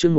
chương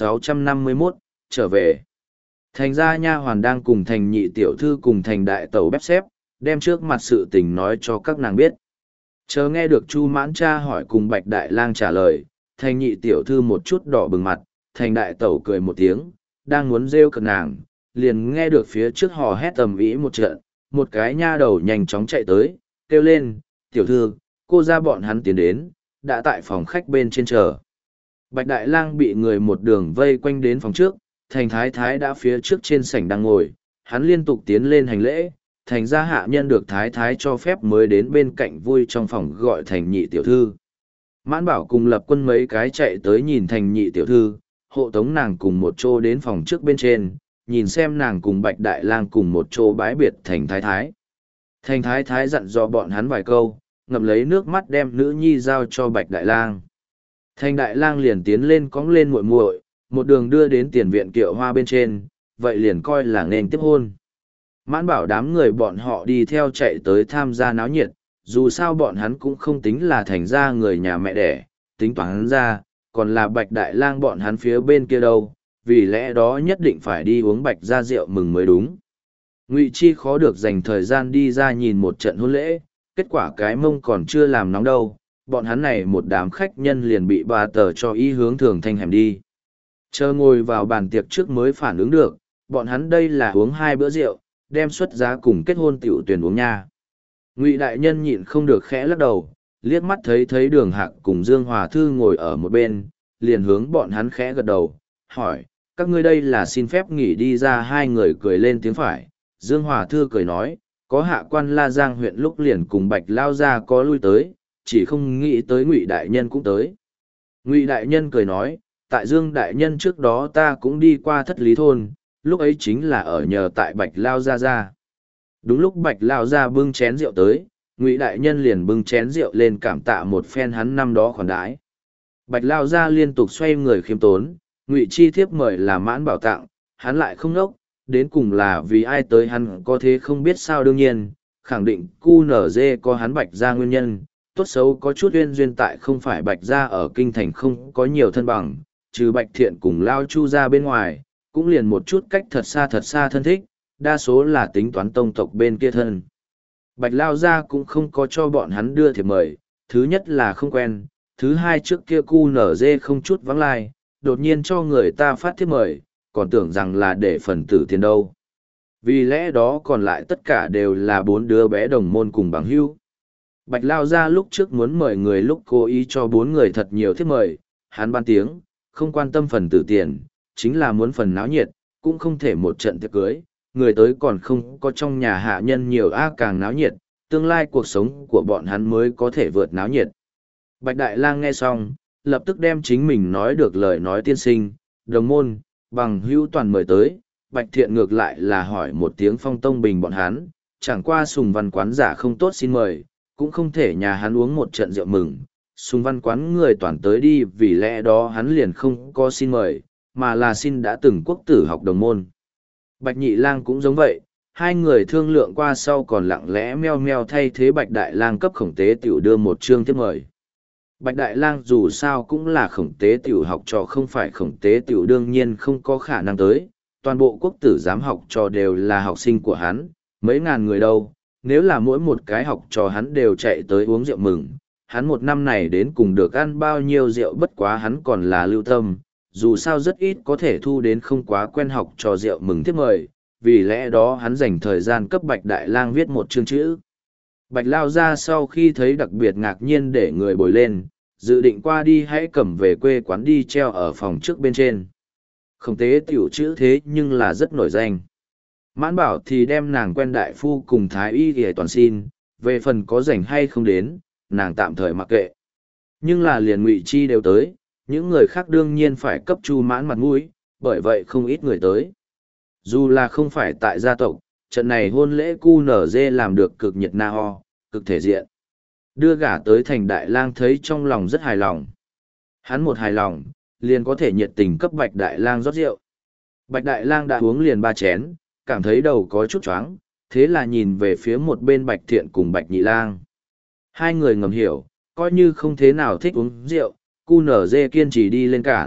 1651, trở về. Thành ra nha hoàn đang cùng thành nhị tiểu thư cùng thành đại tẩu bếp xếp, đem trước mặt sự tình nói cho các nàng biết. Chờ nghe được Chu Mãn Cha hỏi cùng Bạch Đại Lang trả lời, thành nhị tiểu thư một chút đỏ bừng mặt, thành đại tẩu cười một tiếng, đang muốn rêu cợt nàng, liền nghe được phía trước hò hét tầm ĩ một trận, một cái nha đầu nhanh chóng chạy tới, kêu lên, tiểu thư, cô ra bọn hắn tiến đến, đã tại phòng khách bên trên chờ. Bạch Đại Lang bị người một đường vây quanh đến phòng trước, thành thái thái đã phía trước trên sảnh đang ngồi, hắn liên tục tiến lên hành lễ, thành gia hạ nhân được thái thái cho phép mới đến bên cạnh vui trong phòng gọi thành nhị tiểu thư. Mãn Bảo cùng Lập Quân mấy cái chạy tới nhìn thành nhị tiểu thư, hộ tống nàng cùng một chỗ đến phòng trước bên trên, nhìn xem nàng cùng Bạch Đại Lang cùng một chỗ bái biệt thành thái thái. Thành thái thái dặn dò bọn hắn vài câu, ngậm lấy nước mắt đem nữ nhi giao cho Bạch Đại Lang. Thành Đại Lang liền tiến lên cõng lên muội muội, một đường đưa đến tiền viện kiệu hoa bên trên, vậy liền coi là nên tiếp hôn. Mãn Bảo đám người bọn họ đi theo chạy tới tham gia náo nhiệt, dù sao bọn hắn cũng không tính là thành ra người nhà mẹ đẻ, tính toán hắn ra, còn là Bạch Đại Lang bọn hắn phía bên kia đâu, vì lẽ đó nhất định phải đi uống Bạch gia rượu mừng mới đúng. Ngụy Chi khó được dành thời gian đi ra nhìn một trận hôn lễ, kết quả cái mông còn chưa làm nóng đâu, bọn hắn này một đám khách nhân liền bị bà tờ cho ý hướng thường thanh hẻm đi. Chờ ngồi vào bàn tiệc trước mới phản ứng được, bọn hắn đây là uống 2 bữa rượu, đem xuất giá cùng kết hôn tiểu tuyển uống nha. Ngụy đại nhân nhịn không được khẽ lắc đầu, liếc mắt thấy Đường Hạc cùng Dương Hòa Thư ngồi ở một bên, liền hướng bọn hắn khẽ gật đầu, hỏi, các ngươi đây là xin phép nghỉ đi ra. Hai người cười lên tiếng phải. Dương Hòa Thư cười nói, có hạ quan La Giang huyện lúc liền cùng Bạch Lao gia có lui tới, chỉ không nghĩ tới Ngụy đại nhân cũng tới. Ngụy đại nhân cười nói, tại Dương đại nhân trước đó ta cũng đi qua Thất Lý thôn, lúc ấy chính là ở nhờ tại Bạch Lao gia gia. Đúng lúc Bạch Lao gia bưng chén rượu tới, Ngụy đại nhân liền bưng chén rượu lên cảm tạ một phen hắn năm đó khoản đãi. Bạch Lao gia liên tục xoay người khiêm tốn, Ngụy chi thiếp mời là Mãn Bảo tặng, hắn lại không nốc, đến cùng là vì ai tới hắn có thế không biết sao. Đương nhiên, khẳng định QNZ có hắn Bạch gia nguyên nhân, tốt xấu có chút uyên duyên tại không phải Bạch gia ở kinh thành không có nhiều thân bằng, trừ Bạch Thiện cùng Lao Chu gia bên ngoài, cũng liền một chút cách thật xa thân thích, đa số là tính toán tông tộc bên kia thân. Bạch Lao gia cũng không có cho bọn hắn đưa thiệp mời, thứ nhất là không quen, thứ hai trước kia QNZ không chút vắng lai, đột nhiên cho người ta phát thiệp mời, còn tưởng rằng là để phần tử tiền đâu. Vì lẽ đó còn lại tất cả đều là 4 đứa bé đồng môn cùng bằng hữu. Bạch Lao gia lúc trước muốn mời người lúc cố ý cho 4 người thật nhiều thiệp mời, hắn ban tiếng, không quan tâm phần tử tiền, chính là muốn phần náo nhiệt, cũng không thể một trận tiệc cưới, người tới còn không có trong nhà hạ nhân nhiều càng náo nhiệt, tương lai cuộc sống của bọn hắn mới có thể vượt náo nhiệt. Bạch Đại Lang nghe xong, lập tức đem chính mình nói được lời nói tiên sinh, đồng môn, bằng hữu toàn mời tới. Bạch Thiện ngược lại là hỏi một tiếng Phong Tông Bình bọn hắn, chẳng qua Sùng Văn quán giả không tốt xin mời, cũng không thể nhà hắn uống một trận rượu mừng. Sùng Văn quán người toàn tới đi, vì lẽ đó hắn liền không có xin mời, mà là xin đã từng quốc tử học đồng môn. Bạch Nhị Lang cũng giống vậy, hai người thương lượng qua sau còn lặng lẽ meo meo thay thế Bạch Đại Lang cấp Khổng Tế Tiểu đưa một chương thiếp mời. Bạch Đại Lang dù sao cũng là Khổng Tế Tiểu học trò, không phải Khổng Tế Tiểu đương nhiên không có khả năng tới, toàn bộ quốc tử giám học trò đều là học sinh của hắn, mấy ngàn người đâu, nếu là mỗi một cái học trò hắn đều chạy tới uống rượu mừng, hắn một năm này đến cùng được ăn bao nhiêu rượu. Bất quá hắn còn là lưu tâm, dù sao rất ít có thể thu đến không quá quen học trò rượu mừng thiếp mời, vì lẽ đó hắn dành thời gian cấp Bạch Đại Lang viết một chương chữ. Bạch Lao gia sau khi thấy đặc biệt ngạc nhiên để người bồi lên, dự định qua đi hãy cầm về quê quán đi treo ở phòng trước bên trên. Khổng Tế Tiểu chữ thế nhưng là rất nổi danh. Mãn Bảo thì đem nàng quen đại phu cùng thái y thì toàn xin, về phần có rảnh hay không đến, nàng tạm thời mặc kệ. Nhưng là liền Ngụy Chi đều tới, những người khác đương nhiên phải cấp Chu Mãn mặt mũi, bởi vậy không ít người tới. Dù là không phải tại gia tộc, trận này hôn lễ QNZ làm được cực nhiệt na ho, cực thể diện. Đưa gả tới thành Đại Lang thấy trong lòng rất hài lòng. Hắn một hài lòng, liền có thể nhiệt tình cấp Bạch Đại Lang rót rượu. Bạch Đại Lang đã uống liền 3 chén, cảm thấy đầu có chút choáng, thế là nhìn về phía một bên Bạch Thiện cùng Bạch Nhị Lang. Hai người ngầm hiểu, coi như không thế nào thích uống rượu, QNZ kiên trì đi lên cản,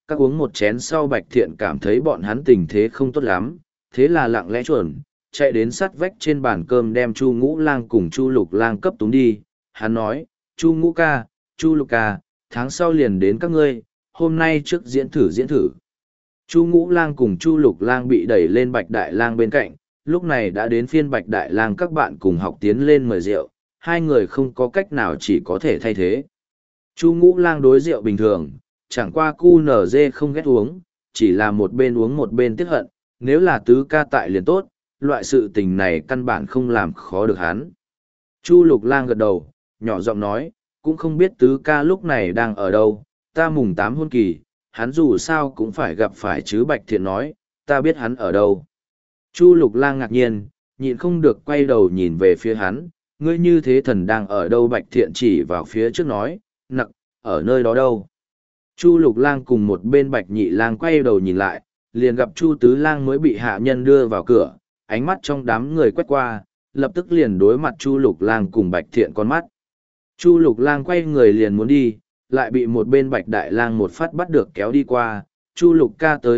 các uống một chén sau Bạch Thiện cảm thấy bọn hắn tình thế không tốt lắm, thế là lặng lẽ chuẩn, chạy đến sát vách trên bàn cơm đem Chu Ngũ Lang cùng Chu Lục Lang cấp túng đi. Hắn nói, Chu Ngũ ca, Chu Lục ca, tháng sau liền đến các ngươi, hôm nay trước diễn thử. Chu Ngũ Lang cùng Chu Lục Lang bị đẩy lên Bạch Đại Lang bên cạnh, lúc này đã đến phiên Bạch Đại Lang các bạn cùng học tiến lên mời rượu, hai người không có cách nào chỉ có thể thay thế. Chu Ngũ Lang đối rượu bình thường, chẳng qua QNZ không ghét uống, chỉ là một bên uống một bên tiếc hận, nếu là tứ ca tại liền tốt, loại sự tình này căn bản không làm khó được hắn. Chu Lục Lang gật đầu, nhỏ giọng nói, cũng không biết tứ ca lúc này đang ở đâu, ta mùng 8 hôn kỳ, hắn dù sao cũng phải gặp phải chứ. Bạch Thiện nói, ta biết hắn ở đâu. Chu Lục Lang ngạc nhiên, nhịn không được quay đầu nhìn về phía hắn, ngươi như thế thần đang ở đâu? Bạch Thiện chỉ vào phía trước nói, nặc, ở nơi đó đâu. Chu Lục Lang cùng một bên Bạch Nhị Lang quay đầu nhìn lại, liền gặp Chu Tứ Lang mới bị hạ nhân đưa vào cửa, ánh mắt trong đám người quét qua, lập tức liền đối mặt Chu Lục Lang cùng Bạch Thiện con mắt. Chu Lục Lang quay người liền muốn đi, lại bị một bên Bạch Đại Lang một phát bắt được kéo đi qua. Chu Lục ca tới,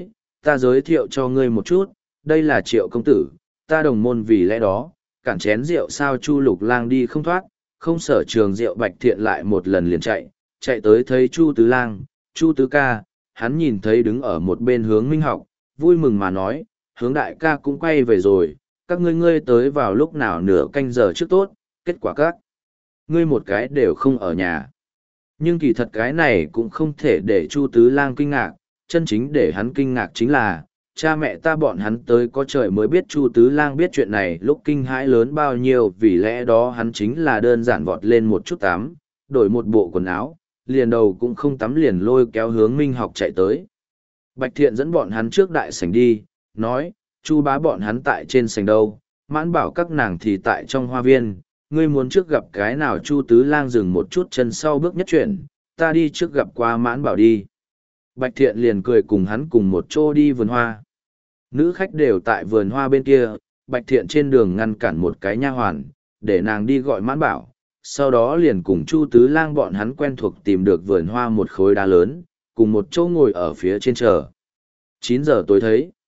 ta giới thiệu cho ngươi một chút, đây là Triệu công tử, ta đồng môn. Vì lẽ đó, cản chén rượu sao? Chu Lục Lang đi không thoát, không sở trường rượu. Bạch Thiện lại một lần liền chạy tới thấy Chu Tứ Lang, Chu Tứ ca, hắn nhìn thấy đứng ở một bên Hướng Minh học, vui mừng mà nói, Hướng đại ca cũng quay về rồi, các ngươi tới vào lúc nào? Nửa canh giờ trước tốt, kết quả các ngươi một cái đều không ở nhà. Nhưng kỳ thật cái này cũng không thể để Chu Tứ Lang kinh ngạc, chân chính để hắn kinh ngạc chính là, cha mẹ ta bọn hắn tới có trời mới biết. Chu Tứ Lang biết chuyện này lúc kinh hãi lớn bao nhiêu, vì lẽ đó hắn chính là đơn giản vọt lên một chút tắm, đổi một bộ quần áo, liền đầu cũng không tắm liền lôi kéo Hướng Minh học chạy tới. Bạch Thiện dẫn bọn hắn trước đại sảnh đi, nói, Chu bá bọn hắn tại trên sảnh đâu, Mãn bảo các nàng thì tại trong hoa viên, ngươi muốn trước gặp cái nào? Chu Tứ Lang dừng một chút chân sau bước nhất chuyển, ta đi trước gặp qua Mãn bảo đi. Bạch Thiện liền cười cùng hắn cùng một chỗ đi vườn hoa. Nữ khách đều tại vườn hoa bên kia, Bạch Thiện trên đường ngăn cản một cái nha hoàn, để nàng đi gọi Mãn bảo, sau đó liền cùng Chu Tứ Lang bọn hắn quen thuộc tìm được vườn hoa một khối đá lớn, cùng một chỗ ngồi ở phía trên chờ. 9 giờ tối thấy,